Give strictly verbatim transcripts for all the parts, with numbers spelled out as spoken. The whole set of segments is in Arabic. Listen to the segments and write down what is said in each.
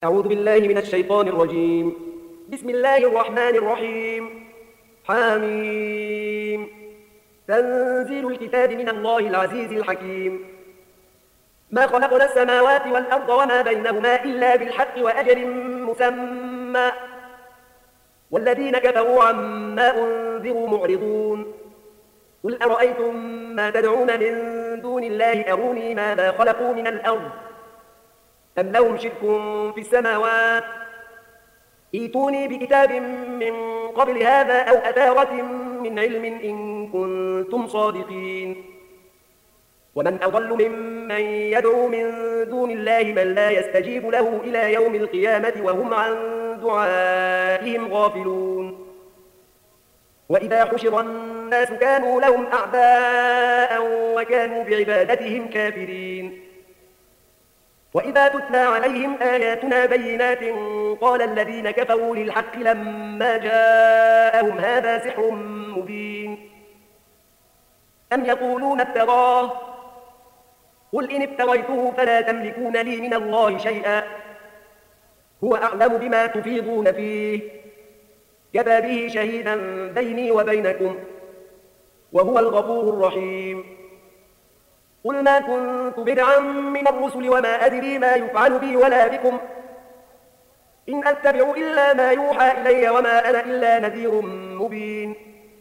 أعوذ بالله من الشيطان الرجيم. بسم الله الرحمن الرحيم. حاميم. تنزيل الكتاب من الله العزيز الحكيم. ما خلقنا السماوات والأرض وما بينهما إلا بالحق وأجل مسمى والذين كفروا عما أنذروا معرضون. قل أرأيتم ما تدعون من دون الله أروني ماذا خلقوا من الأرض أم لهم شرك في السماوات ائتوني بكتاب من قبل هذا أو أثارة من علم إن كنتم صادقين. ومن أضل ممن يدعو من دون الله من لا يستجيب له إلى يوم القيامة وهم عن دعائهم غافلون. وإذا حشر الناس كانوا لهم أعداء وكانوا بعبادتهم كافرين. وإذا تتلى عليهم آياتنا بينات قال الذين كفروا للحق لما جاءهم هذا سحر مبين. أم يقولون افتراه قل إن افتريته فلا تملكون لي من الله شيئا هو أعلم بما تفيضون فيه كفى به شهيدا بيني وبينكم وهو الغفور الرحيم. قل ما كنت بدعا من الرسل وما أدري ما يفعل بي ولا بكم إن أتبع إلا ما يوحى إلي وما أنا إلا نذير مبين.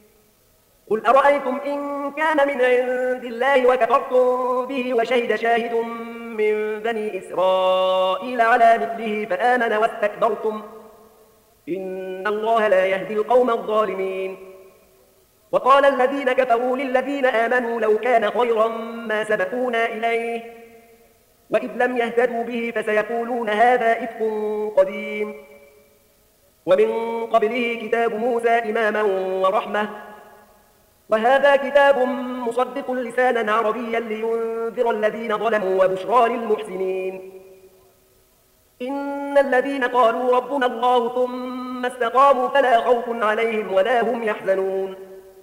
قل أرأيتم إن كان من عند الله وكفرتم به وشهد شاهد من بني إسرائيل على مثله فآمن واستكبرتم إن الله لا يهدي القوم الظالمين. وقال الذين كفروا للذين آمنوا لو كان خيرا ما سبقونا إليه وإذ لم يهتدوا به فسيقولون هذا إفك قديم. ومن قبله كتاب موسى إماما ورحمة وهذا كتاب مصدق لسانا عربيا لينذر الذين ظلموا وبشرى للمحسنين. إن الذين قالوا ربنا الله ثم استقاموا فلا خوف عليهم ولا هم يحزنون.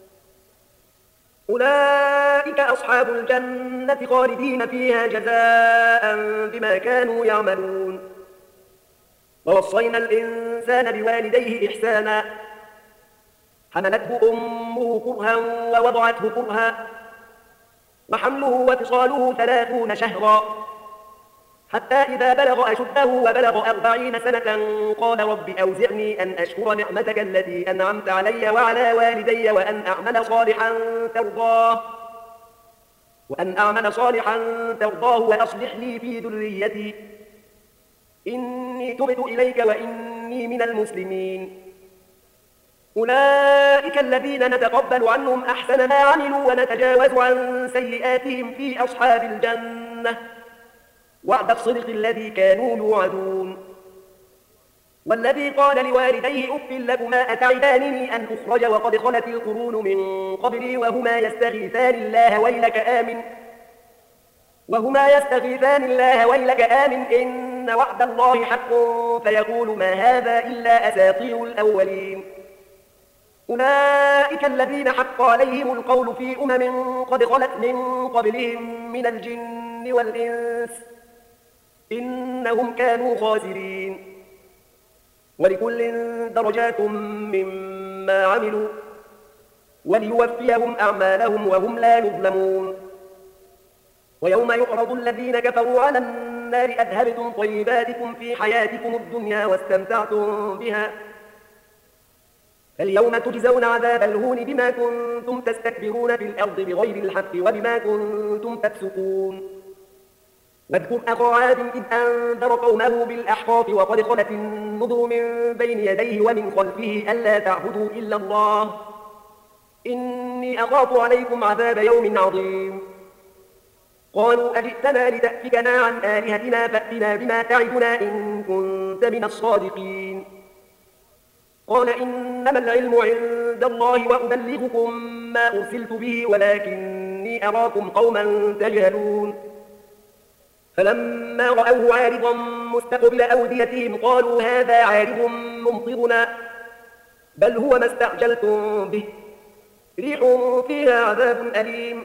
أولئك أصحاب الجنة خالدين فيها جزاء بما كانوا يعملون. ووصينا الإنسان بوالديه إحسانا حملته أمه كرها ووضعته كرها وحمله وفصاله ثلاثون شهرا حتى إذا بلغ أشده وبلغ أربعين سنة قال رب أوزعني أن أشكر نعمتك التي أنعمت علي وعلى والدي وأن أعمل صالحا ترضاه وأن أعمل صالحا ترضاه وأصلح لي في ذريتي إني تبت إليك وإني من المسلمين. أولئك الذين نتقبل عنهم أحسن ما عملوا ونتجاوز عن سيئاتهم في أصحاب الجنة وعد الصدق الذي كانوا يوعدون. والذي قال لوالديه أف لكما أتعدانني أن أخرج وقد خلت القرون من قبلي وهما يستغيثان الله ويلك آمن وهما يستغيثان الله ويلك آمن إن وعد الله حق فيقول ما هذا إلا أساطير الأولين. أولئك الذين حق عليهم القول في أمم قد خلت من قبلهم من الجن والإنس إنهم كانوا خاسرين. ولكل درجات مما عملوا وليوفيهم أعمالهم وهم لا يظلمون. ويوم يعرض الذين كفروا على النار أذهبتم طيباتكم في حياتكم الدنيا واستمتعتم بها فاليوم تجزون عذاب الهون بما كنتم تستكبرون في الأرض بغير الحق وبما كنتم تفسقون. واذكر أخا عاد إذ أنذر قومه بالأحقاف وقد خلت النذر من بين يديه ومن خلفه ألا تعبدوا إلا الله إني أخاف عليكم عذاب يوم عظيم. قالوا أجئتنا لتأفكنا عن آلهتنا فأتنا بما تعدنا إن كنت من الصادقين. قال إنما العلم عند الله وأبلغكم ما أرسلت به ولكني أراكم قوما تجهلون. فلما رأوه عارضا مستقبل أوديتهم قالوا هذا عارض ممطرنا بل هو ما استعجلتم به ريح فيها عذاب أليم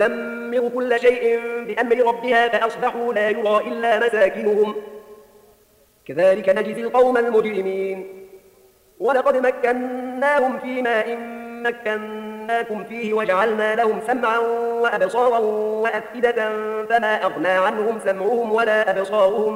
تدمر كل شيء بأمر ربها فأصبحوا لا يرى إلا مساكنهم كذلك نجزي القوم المجرمين ولقد مكناهم في ماء مكناكم فيه وجعلنا لهم سمعا وأبصارا وأفئدة فما أغنى عنهم سمعهم ولا أبصارهم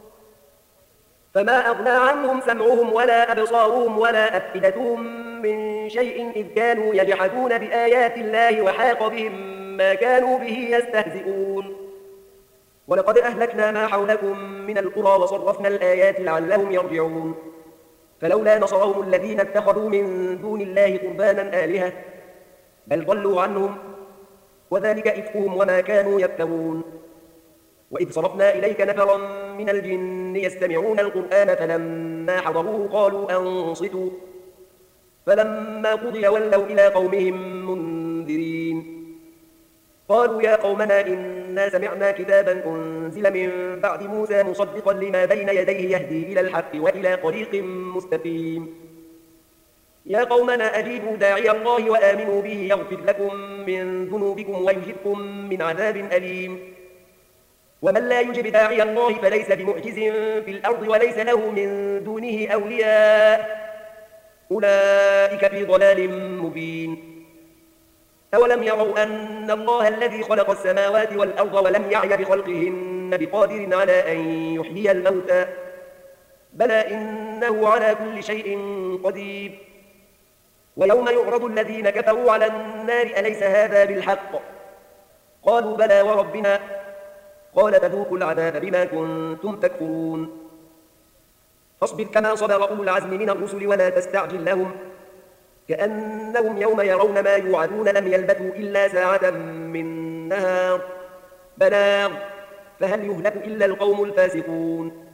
فما أغنى عنهم سمعهم ولا أبصارهم ولا أفئدتهم من شيء إذ كانوا يجحدون بآيات الله وحاق بهم ما كانوا به يستهزئون ولقد أهلكنا ما حولكم من القرى وصرفنا الآيات لعلهم يرجعون فلولا نصرهم الذين اتخذوا من دون الله قربانا آلهة بل ضلوا عنهم وذلك إفكهم وما كانوا يفترون وإذ صرفنا إليك نفرا من الجن يستمعون القرآن فلما حضروه قالوا أنصتوا فلما قضي ولوا إلى قومهم منذرين قالوا يا قومنا إنا سمعنا كتابا أنزل من بعد موسى مصدقا لما بين يديه يهدي إلى الحق وإلى طريق مستقيم يا قومنا أجيبوا داعي الله وآمنوا به يغفر لكم من ذنوبكم ويجركم من عذاب أليم ومن لا يجب داعي الله فليس بمعجز في الأرض وليس له من دونه أولياء أولئك في ضلال مبين أولم يروا أن الله الذي خلق السماوات والأرض ولم يعي بخلقهن بقادر على أن يحيي الموتى بلى إنه على كل شيء قدير ويوم يعرض الذين كفروا على النار أليس هذا بالحق قالوا بلى وربنا قال فذوقوا العذاب بما كنتم تكفرون فاصبر كما صبر أولو العزم من الرسل ولا تستعجل لهم كأنهم يوم يرون ما يوعدون لم يلبثوا إلا ساعة من نهار بلاغ فهل يهلك إلا القوم الفاسقون